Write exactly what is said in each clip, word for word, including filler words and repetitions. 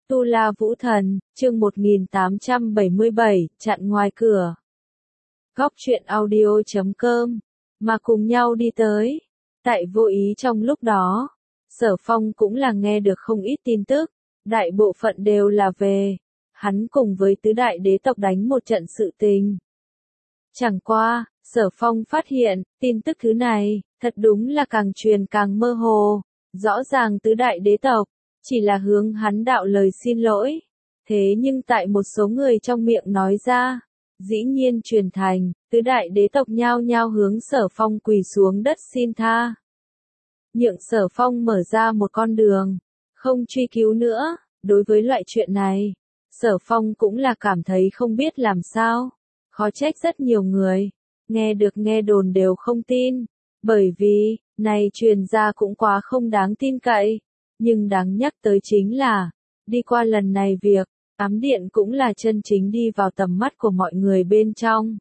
Tu La Vũ Thần, chương một nghìn tám trăm bảy mươi bảy, chặn ngoài cửa. Góc truyện audio chấm com, mà cùng nhau đi tới. Tại vô ý trong lúc đó, Sở Phong cũng là nghe được không ít tin tức, đại bộ phận đều là về hắn cùng với tứ đại đế tộc đánh một trận sự tình. Chẳng qua, Sở Phong phát hiện, tin tức thứ này, thật đúng là càng truyền càng mơ hồ. Rõ ràng tứ đại đế tộc chỉ là hướng hắn đạo lời xin lỗi. Thế nhưng tại một số người trong miệng nói ra, dĩ nhiên truyền thành, tứ đại đế tộc nhao nhao hướng Sở Phong quỳ xuống đất xin tha. Nhượng Sở Phong mở ra một con đường, không truy cứu nữa. Đối với loại chuyện này, Sở Phong cũng là cảm thấy không biết làm sao. Khó trách rất nhiều người, nghe được nghe đồn đều không tin. Bởi vì, này truyền ra cũng quá không đáng tin cậy. Nhưng đáng nhắc tới chính là, đi qua lần này việc, ám điện cũng là chân chính đi vào tầm mắt của mọi người bên trong.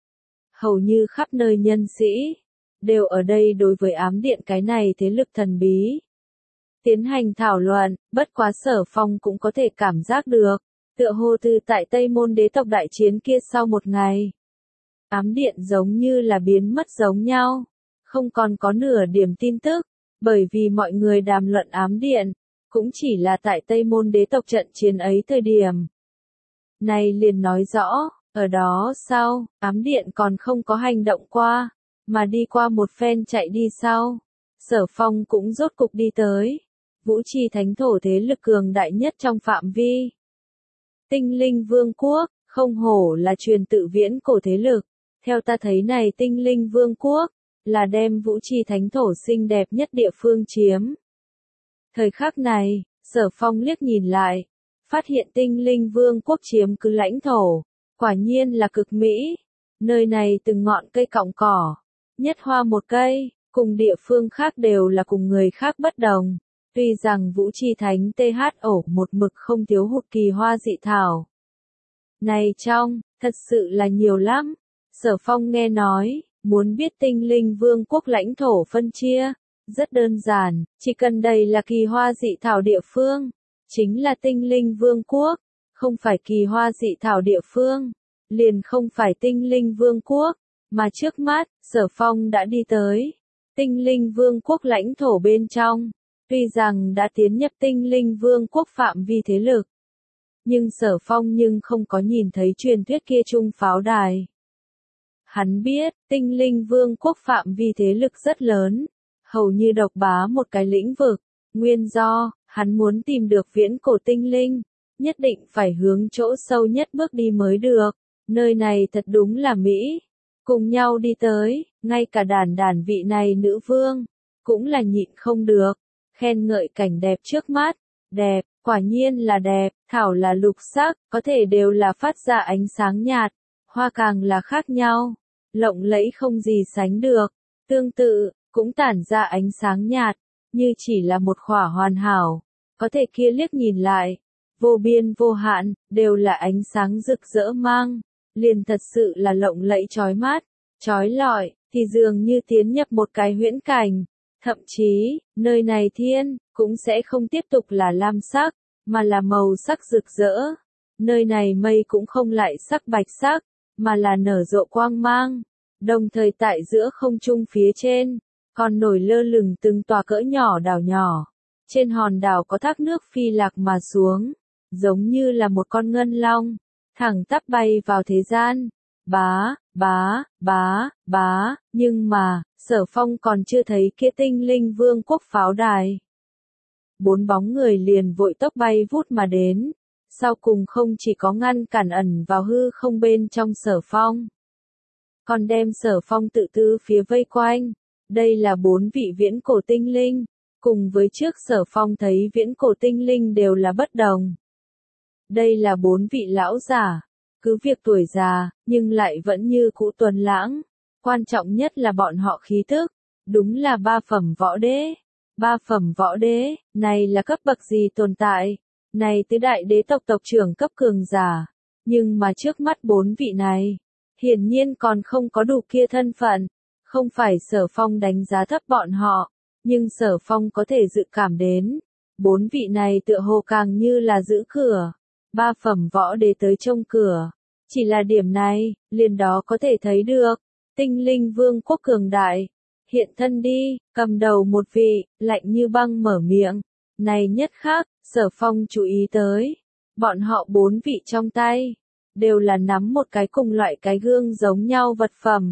Hầu như khắp nơi nhân sĩ, đều ở đây đối với ám điện cái này thế lực thần bí. Tiến hành thảo luận, bất quá Sở Phong cũng có thể cảm giác được, tựa hồ từ tại Tây Môn đế tộc đại chiến kia sau một ngày. Ám điện giống như là biến mất giống nhau, không còn có nửa điểm tin tức, bởi vì mọi người đàm luận ám điện, cũng chỉ là tại Tây Môn đế tộc trận chiến ấy thời điểm. Này liền nói rõ, ở đó sau, ám điện còn không có hành động qua, mà đi qua một phen chạy đi sau. Sở Phong cũng rốt cục đi tới, Vũ Trì Thánh Thổ thế lực cường đại nhất trong phạm vi. Tinh Linh Vương Quốc, không hổ là truyền tự viễn cổ thế lực, theo ta thấy này Tinh Linh Vương Quốc, là đem Vũ Trì Thánh Thổ xinh đẹp nhất địa phương chiếm. Thời khắc này, Sở Phong liếc nhìn lại, phát hiện Tinh Linh Vương Quốc chiếm cứ lãnh thổ, quả nhiên là cực mỹ. Nơi này từng ngọn cây cọng cỏ, nhất hoa một cây, cùng địa phương khác đều là cùng người khác bất đồng. Tuy rằng Vũ Trì Thánh tê hát ổ một mực không thiếu hụt kỳ hoa dị thảo. Này trong, thật sự là nhiều lắm. Sở Phong nghe nói, muốn biết Tinh Linh Vương Quốc lãnh thổ phân chia, rất đơn giản, chỉ cần đây là kỳ hoa dị thảo địa phương, chính là Tinh Linh Vương Quốc, không phải kỳ hoa dị thảo địa phương, liền không phải Tinh Linh Vương Quốc, mà trước mắt, Sở Phong đã đi tới Tinh Linh Vương Quốc lãnh thổ bên trong. Tuy rằng đã tiến nhập Tinh Linh Vương Quốc phạm vi thế lực, nhưng Sở Phong nhưng không có nhìn thấy truyền thuyết kia trung pháo đài. Hắn biết, Tinh Linh Vương Quốc phạm vi thế lực rất lớn, hầu như độc bá một cái lĩnh vực. Nguyên do, hắn muốn tìm được viễn cổ tinh linh, nhất định phải hướng chỗ sâu nhất bước đi mới được. Nơi này thật đúng là mỹ. Cùng nhau đi tới, ngay cả đàn đàn vị này nữ vương, cũng là nhịn không được, khen ngợi cảnh đẹp trước mắt. Đẹp, quả nhiên là đẹp, thảo là lục sắc, có thể đều là phát ra ánh sáng nhạt, hoa càng là khác nhau, lộng lẫy không gì sánh được. Tương tự, cũng tản ra ánh sáng nhạt, như chỉ là một khỏa hoàn hảo, có thể kia liếc nhìn lại, vô biên vô hạn, đều là ánh sáng rực rỡ mang, liền thật sự là lộng lẫy chói mắt, chói lọi, thì dường như tiến nhập một cái huyễn cảnh. Thậm chí, nơi này thiên, cũng sẽ không tiếp tục là lam sắc, mà là màu sắc rực rỡ. Nơi này mây cũng không lại sắc bạch sắc, mà là nở rộ quang mang. Đồng thời tại giữa không trung phía trên, còn nổi lơ lửng từng tòa cỡ nhỏ đảo nhỏ. Trên hòn đảo có thác nước phi lạc mà xuống, giống như là một con ngân long, thẳng tắp bay vào thế gian. Bá, bá, bá, bá, nhưng mà, Sở Phong còn chưa thấy kia Tinh Linh Vương Quốc pháo đài. Bốn bóng người liền vội tốc bay vút mà đến, sau cùng không chỉ có ngăn cản ẩn vào hư không bên trong Sở Phong, còn đem Sở Phong tự tư phía vây quanh. Đây là bốn vị viễn cổ tinh linh, cùng với trước Sở Phong thấy viễn cổ tinh linh đều là bất đồng. Đây là bốn vị lão giả, cứ việc tuổi già, nhưng lại vẫn như cũ tuấn lãng. Quan trọng nhất là bọn họ khí tức, đúng là ba phẩm võ đế. Ba phẩm võ đế, này là cấp bậc gì tồn tại? Này tứ đại đế tộc tộc trưởng cấp cường giả. Nhưng mà trước mắt bốn vị này, hiển nhiên còn không có đủ kia thân phận. Không phải Sở Phong đánh giá thấp bọn họ, nhưng Sở Phong có thể dự cảm đến, Bốn vị này tựa hồ càng như là giữ cửa, ba phẩm võ đế tới trông cửa. Chỉ là điểm này, liền đó có thể thấy được, tinh linh vương quốc cường đại. Hiện thân đi, cầm đầu một vị, lạnh như băng mở miệng. Này nhất khác, Sở Phong chú ý tới. Bọn họ bốn vị trong tay, đều là nắm một cái cùng loại cái gương giống nhau vật phẩm.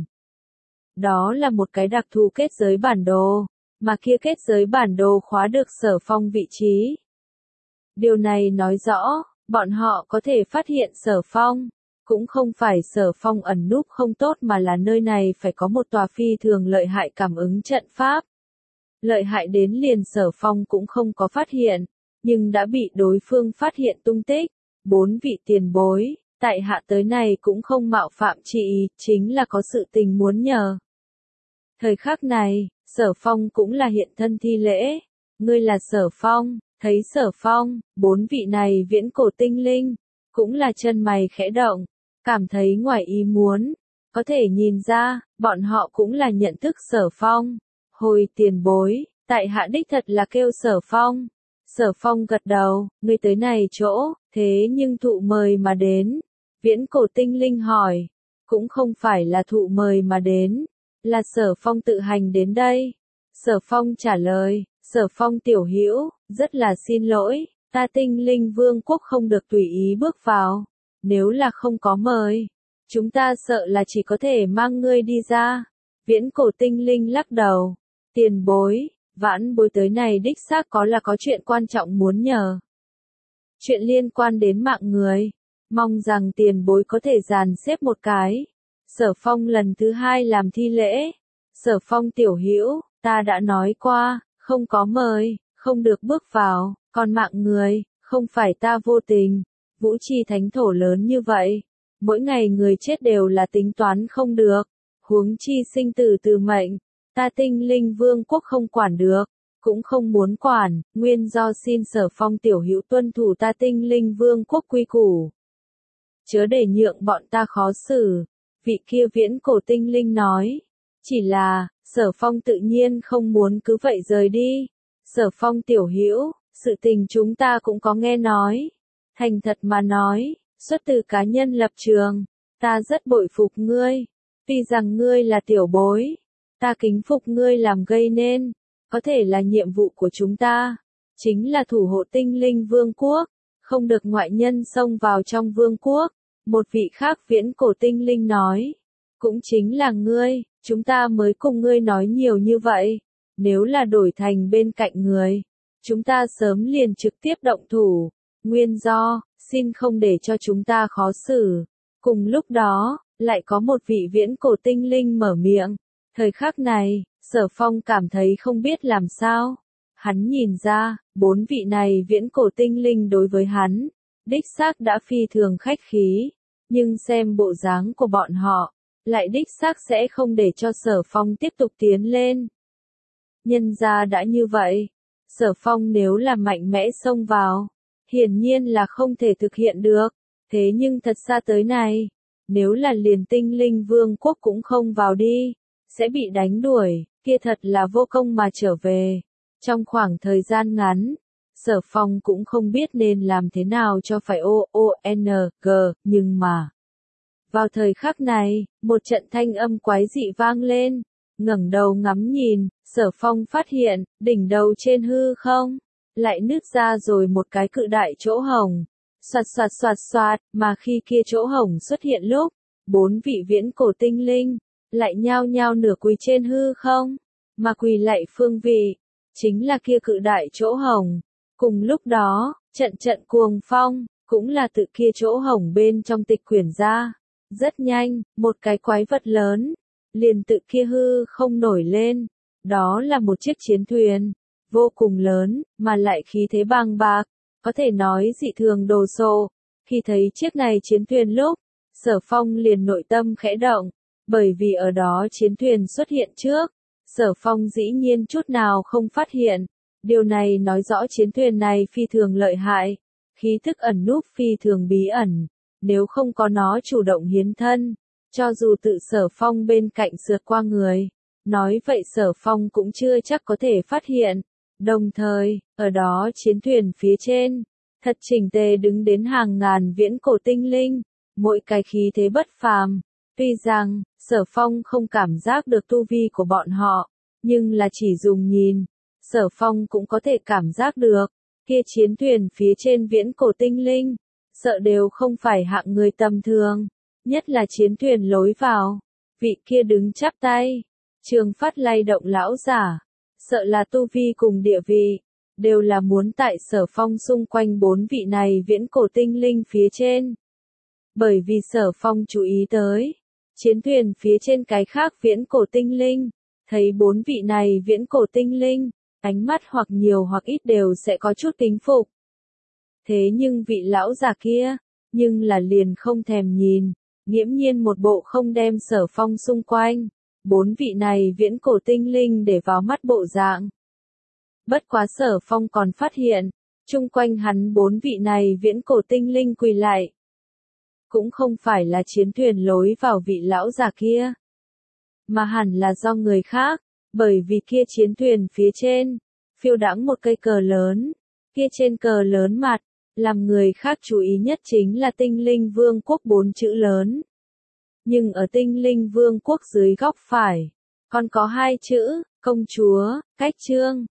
Đó là một cái đặc thù kết giới bản đồ, mà kia kết giới bản đồ khóa được Sở Phong vị trí. Điều này nói rõ, bọn họ có thể phát hiện Sở Phong. Cũng không phải Sở Phong ẩn núp không tốt mà là nơi này phải có một tòa phi thường lợi hại cảm ứng trận pháp. Lợi hại đến liền Sở Phong cũng không có phát hiện, nhưng đã bị đối phương phát hiện tung tích. Bốn vị tiền bối, tại hạ tới này cũng không mạo phạm chị, chính là có sự tình muốn nhờ. Thời khắc này, Sở Phong cũng là hiện thân thi lễ. Ngươi là Sở Phong, thấy Sở Phong, bốn vị này viễn cổ tinh linh, cũng là chân mày khẽ động. Cảm thấy ngoài ý muốn, có thể nhìn ra, bọn họ cũng là nhận thức Sở Phong. Hồi tiền bối, tại hạ đích thật là kêu Sở Phong. Sở Phong gật đầu, ngươi tới này chỗ, thế nhưng thụ mời mà đến. Viễn cổ tinh linh hỏi, cũng không phải là thụ mời mà đến, là Sở Phong tự hành đến đây. Sở Phong trả lời, Sở Phong tiểu hữu, rất là xin lỗi, ta tinh linh vương quốc không được tùy ý bước vào. Nếu là không có mời, chúng ta sợ là chỉ có thể mang ngươi đi ra. Viễn cổ tinh linh lắc đầu. Tiền bối, vãn bối tới này đích xác có là có chuyện quan trọng muốn nhờ. Chuyện liên quan đến mạng người. Mong rằng tiền bối có thể dàn xếp một cái. Sở Phong lần thứ hai làm thi lễ. Sở Phong tiểu hữu, ta đã nói qua, không có mời, không được bước vào, còn mạng người, không phải ta vô tình. Vũ chi thánh thổ lớn như vậy, mỗi ngày người chết đều là tính toán không được, huống chi sinh tử từ mệnh, ta tinh linh vương quốc không quản được, cũng không muốn quản, nguyên do xin Sở Phong tiểu hữu tuân thủ ta tinh linh vương quốc quy củ. Chớ để nhượng bọn ta khó xử, vị kia viễn cổ tinh linh nói, chỉ là, Sở Phong tự nhiên không muốn cứ vậy rời đi. Sở Phong tiểu hữu, sự tình chúng ta cũng có nghe nói. Thành thật mà nói, xuất từ cá nhân lập trường, ta rất bội phục ngươi. Tuy rằng ngươi là tiểu bối, ta kính phục ngươi làm gây nên, có thể là nhiệm vụ của chúng ta, chính là thủ hộ tinh linh vương quốc, không được ngoại nhân xông vào trong vương quốc. Một vị khác viễn cổ tinh linh nói, cũng chính là ngươi, chúng ta mới cùng ngươi nói nhiều như vậy, nếu là đổi thành bên cạnh người, chúng ta sớm liền trực tiếp động thủ. Nguyên do, xin không để cho chúng ta khó xử. Cùng lúc đó, lại có một vị viễn cổ tinh linh mở miệng. Thời khắc này, Sở Phong cảm thấy không biết làm sao. Hắn nhìn ra, bốn vị này viễn cổ tinh linh đối với hắn, đích xác đã phi thường khách khí. Nhưng xem bộ dáng của bọn họ, lại đích xác sẽ không để cho Sở Phong tiếp tục tiến lên. Nhân ra đã như vậy, Sở Phong nếu là mạnh mẽ xông vào, hiển nhiên là không thể thực hiện được, thế nhưng thật xa tới này, nếu là liền tinh linh vương quốc cũng không vào đi, sẽ bị đánh đuổi, kia thật là vô công mà trở về. Trong khoảng thời gian ngắn, Sở Phong cũng không biết nên làm thế nào cho phải O O N G, nhưng mà, vào thời khắc này, một trận thanh âm quái dị vang lên, ngẩng đầu ngắm nhìn, Sở Phong phát hiện, đỉnh đầu trên hư không, lại nứt ra rồi một cái cự đại chỗ hổng. Soạt soạt soạt soạt, mà khi kia chỗ hổng xuất hiện lúc, bốn vị viễn cổ tinh linh, lại nhao nhao nửa quỳ trên hư không, mà quỳ lạy phương vị, chính là kia cự đại chỗ hổng. Cùng lúc đó, trận trận cuồng phong, cũng là tự kia chỗ hổng bên trong tịch quyển ra. Rất nhanh, một cái quái vật lớn, liền tự kia hư không nổi lên. Đó là một chiếc chiến thuyền, vô cùng lớn, mà lại khí thế bàng bạc, có thể nói dị thường đồ sộ. Khi thấy chiếc này chiến thuyền lúc, Sở Phong liền nội tâm khẽ động, bởi vì ở đó chiến thuyền xuất hiện trước, Sở Phong dĩ nhiên chút nào không phát hiện. Điều này nói rõ chiến thuyền này phi thường lợi hại, khí thức ẩn núp phi thường bí ẩn, nếu không có nó chủ động hiến thân, cho dù tự Sở Phong bên cạnh sượt qua người, nói vậy Sở Phong cũng chưa chắc có thể phát hiện. Đồng thời, ở đó chiến thuyền phía trên, thật chỉnh tề đứng đến hàng ngàn viễn cổ tinh linh, mỗi cái khí thế bất phàm. Tuy rằng, Sở Phong không cảm giác được tu vi của bọn họ, nhưng là chỉ dùng nhìn, Sở Phong cũng có thể cảm giác được, kia chiến thuyền phía trên viễn cổ tinh linh, sợ đều không phải hạng người tầm thường, nhất là chiến thuyền lối vào, vị kia đứng chắp tay, Trường Phát lay động lão giả, sợ là tu vi cùng địa vị, đều là muốn tại Sở Phong xung quanh bốn vị này viễn cổ tinh linh phía trên. Bởi vì Sở Phong chú ý tới, chiến thuyền phía trên cái khác viễn cổ tinh linh, thấy bốn vị này viễn cổ tinh linh, ánh mắt hoặc nhiều hoặc ít đều sẽ có chút kính phục. Thế nhưng vị lão già kia, nhưng là liền không thèm nhìn, nghiễm nhiên một bộ không đem Sở Phong xung quanh, bốn vị này viễn cổ tinh linh để vào mắt bộ dạng. Bất quá Sở Phong còn phát hiện, chung quanh hắn bốn vị này viễn cổ tinh linh quỳ lại. Cũng không phải là chiến thuyền lối vào vị lão già kia, mà hẳn là do người khác, bởi vì kia chiến thuyền phía trên, phiêu đãng một cây cờ lớn, kia trên cờ lớn mặt, làm người khác chú ý nhất chính là Tinh Linh Vương quốc bốn chữ lớn. Nhưng ở Tinh Linh Vương quốc dưới góc phải, còn có hai chữ, công chúa, cách chương.